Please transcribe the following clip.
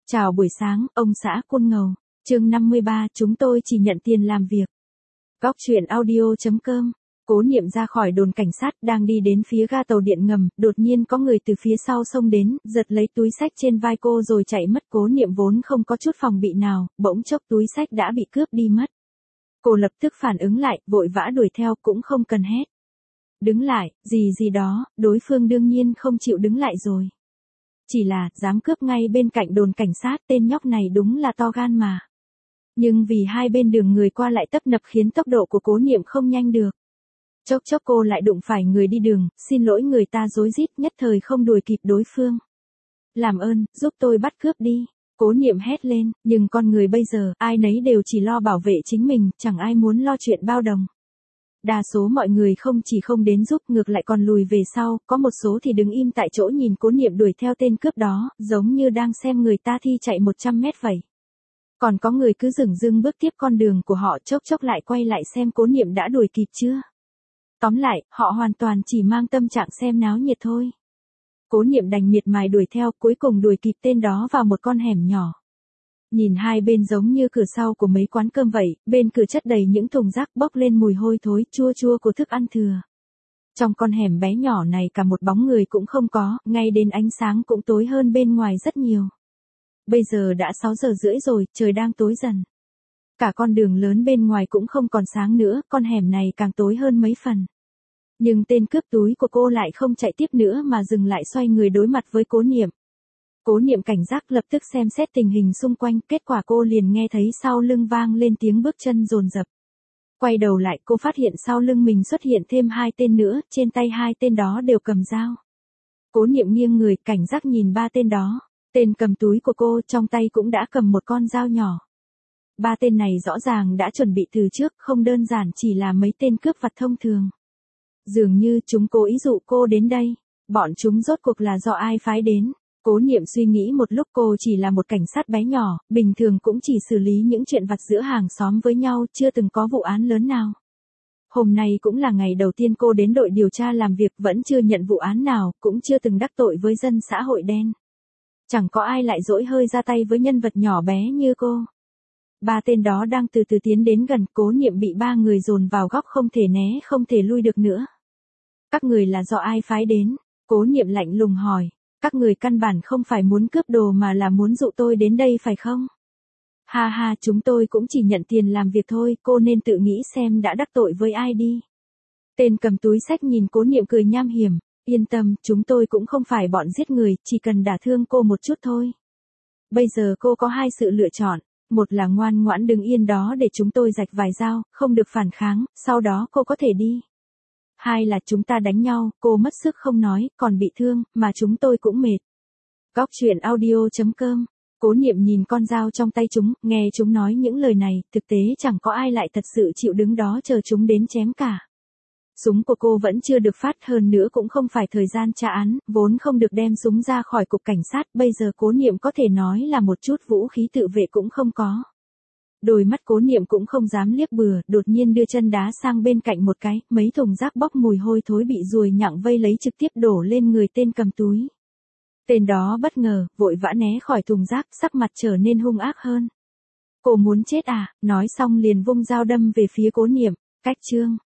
Chào buổi sáng, ông xã Côn Ngầu. Chương 53, chúng tôi chỉ nhận tiền làm việc. Góc truyện audio.com. Cố Niệm ra khỏi đồn cảnh sát, đang đi đến phía ga tàu điện ngầm, đột nhiên có người từ phía sau xông đến, giật lấy túi xách trên vai cô rồi chạy mất. Cố Niệm vốn không có chút phòng bị nào, bỗng chốc túi xách đã bị cướp đi mất. Cô lập tức phản ứng lại, vội vã đuổi theo, cũng không cần hét. Đứng lại, gì đó, đối phương đương nhiên không chịu đứng lại rồi. Chỉ là, dám cướp ngay bên cạnh đồn cảnh sát, tên nhóc này đúng là to gan mà. Nhưng vì hai bên đường người qua lại tấp nập khiến tốc độ của Cố Niệm không nhanh được. Chốc cô lại đụng phải người đi đường, xin lỗi người ta rối rít, nhất thời không đuổi kịp đối phương. Làm ơn, giúp tôi bắt cướp đi. Cố Niệm hét lên, nhưng con người bây giờ, ai nấy đều chỉ lo bảo vệ chính mình, chẳng ai muốn lo chuyện bao đồng. Đa số mọi người không chỉ không đến giúp, ngược lại còn lùi về sau, có một số thì đứng im tại chỗ nhìn Cố Niệm đuổi theo tên cướp đó, giống như đang xem người ta thi chạy 100 mét vậy. Còn có người cứ dửng dưng bước tiếp con đường của họ, chốc lại quay lại xem Cố Niệm đã đuổi kịp chưa. Tóm lại, họ hoàn toàn chỉ mang tâm trạng xem náo nhiệt thôi. Cố Niệm đành miệt mài đuổi theo, cuối cùng đuổi kịp tên đó vào một con hẻm nhỏ. Nhìn hai bên giống như cửa sau của mấy quán cơm vậy, bên cửa chất đầy những thùng rác bốc lên mùi hôi thối chua của thức ăn thừa. Trong con hẻm bé nhỏ này cả một bóng người cũng không có, ngay đến ánh sáng cũng tối hơn bên ngoài rất nhiều. Bây giờ đã 6 giờ rưỡi rồi, trời đang tối dần. Cả con đường lớn bên ngoài cũng không còn sáng nữa, con hẻm này càng tối hơn mấy phần. Nhưng tên cướp túi của cô lại không chạy tiếp nữa mà dừng lại xoay người đối mặt với Cố Niệm. Cố Niệm cảnh giác lập tức xem xét tình hình xung quanh, kết quả cô liền nghe thấy sau lưng vang lên tiếng bước chân dồn dập. Quay đầu lại cô phát hiện sau lưng mình xuất hiện thêm 2 tên nữa, trên tay 2 tên đó đều cầm dao. Cố Niệm nghiêng người, cảnh giác nhìn 3 tên đó. Tên cầm túi của cô trong tay cũng đã cầm một con dao nhỏ. 3 tên này rõ ràng đã chuẩn bị từ trước, không đơn giản chỉ là mấy tên cướp vặt thông thường. Dường như chúng cố ý dụ cô đến đây. Bọn chúng rốt cuộc là do ai phái đến? Cố Niệm suy nghĩ một lúc, cô chỉ là một cảnh sát bé nhỏ, bình thường cũng chỉ xử lý những chuyện vặt giữa hàng xóm với nhau, chưa từng có vụ án lớn nào. Hôm nay cũng là ngày đầu tiên cô đến đội điều tra làm việc, vẫn chưa nhận vụ án nào, cũng chưa từng đắc tội với dân xã hội đen. Chẳng có ai lại dỗi hơi ra tay với nhân vật nhỏ bé như cô. 3 tên đó đang từ từ tiến đến gần, Cố Niệm bị 3 người dồn vào góc không thể né không thể lui được nữa. Các người là do ai phái đến? Cố Niệm lạnh lùng hỏi. Các người căn bản không phải muốn cướp đồ mà là muốn dụ tôi đến đây phải không? Ha, chúng tôi cũng chỉ nhận tiền làm việc thôi, cô nên tự nghĩ xem đã đắc tội với ai đi. Tên cầm túi xách nhìn Cố Niệm cười nham hiểm. Yên tâm, chúng tôi cũng không phải bọn giết người, chỉ cần đả thương cô một chút thôi. Bây giờ cô có 2 sự lựa chọn. Một là ngoan ngoãn đứng yên đó để chúng tôi rạch vài dao, không được phản kháng, sau đó cô có thể đi. 2 là chúng ta đánh nhau, cô mất sức không nói, còn bị thương, mà chúng tôi cũng mệt. Góc truyện audio.com. Cố Niệm nhìn con dao trong tay chúng, nghe chúng nói những lời này, thực tế chẳng có ai lại thật sự chịu đứng đó chờ chúng đến chém cả. Súng của cô vẫn chưa được phát, hơn nữa cũng không phải thời gian tra án, vốn không được đem súng ra khỏi cục cảnh sát, bây giờ Cố Niệm có thể nói là một chút vũ khí tự vệ cũng không có. Đôi mắt Cố Niệm cũng không dám liếc bừa, đột nhiên đưa chân đá sang bên cạnh một cái, mấy thùng rác bốc mùi hôi thối bị ruồi nhặng vây lấy trực tiếp đổ lên người tên cầm túi. Tên đó bất ngờ, vội vã né khỏi thùng rác, sắc mặt trở nên hung ác hơn. Cô muốn chết à? Nói xong liền vung dao đâm về phía Cố Niệm. Cách chương